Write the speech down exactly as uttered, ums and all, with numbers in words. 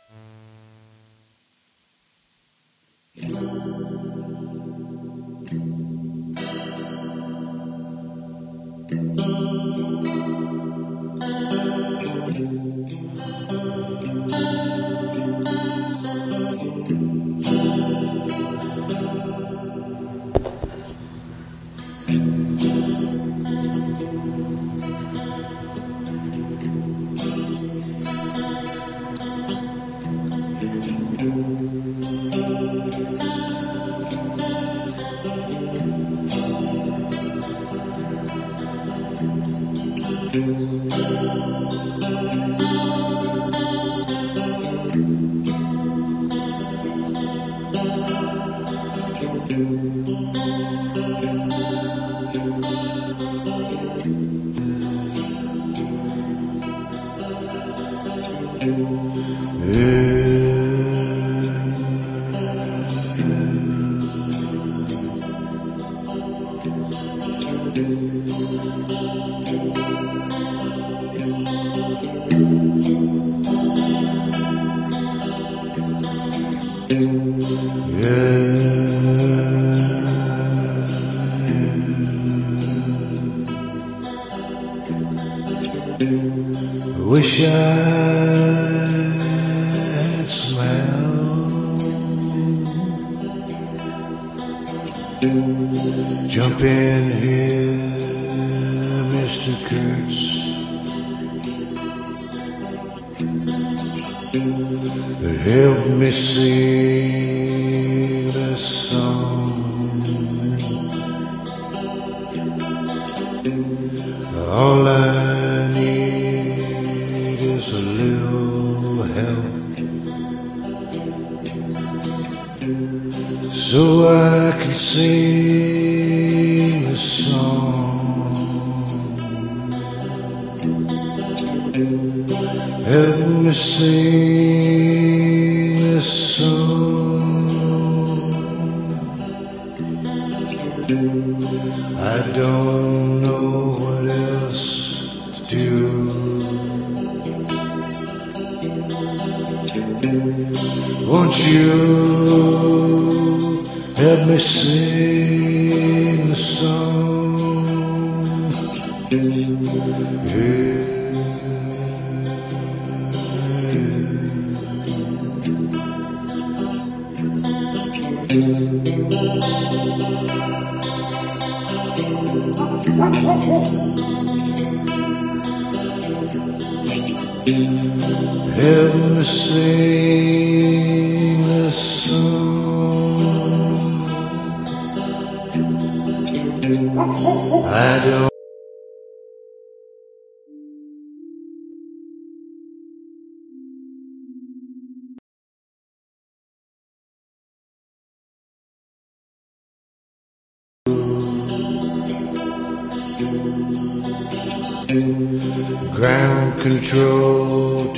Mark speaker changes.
Speaker 1: Wish I had smiled. Jump in here, Mister Kurtz. Help me sing this song. All I need is a little help, so I can sing a song. Help me sing a song. I don't know what else to do. Won't you help me sing a song? Yeah. Help me sing a song. I don't ground control.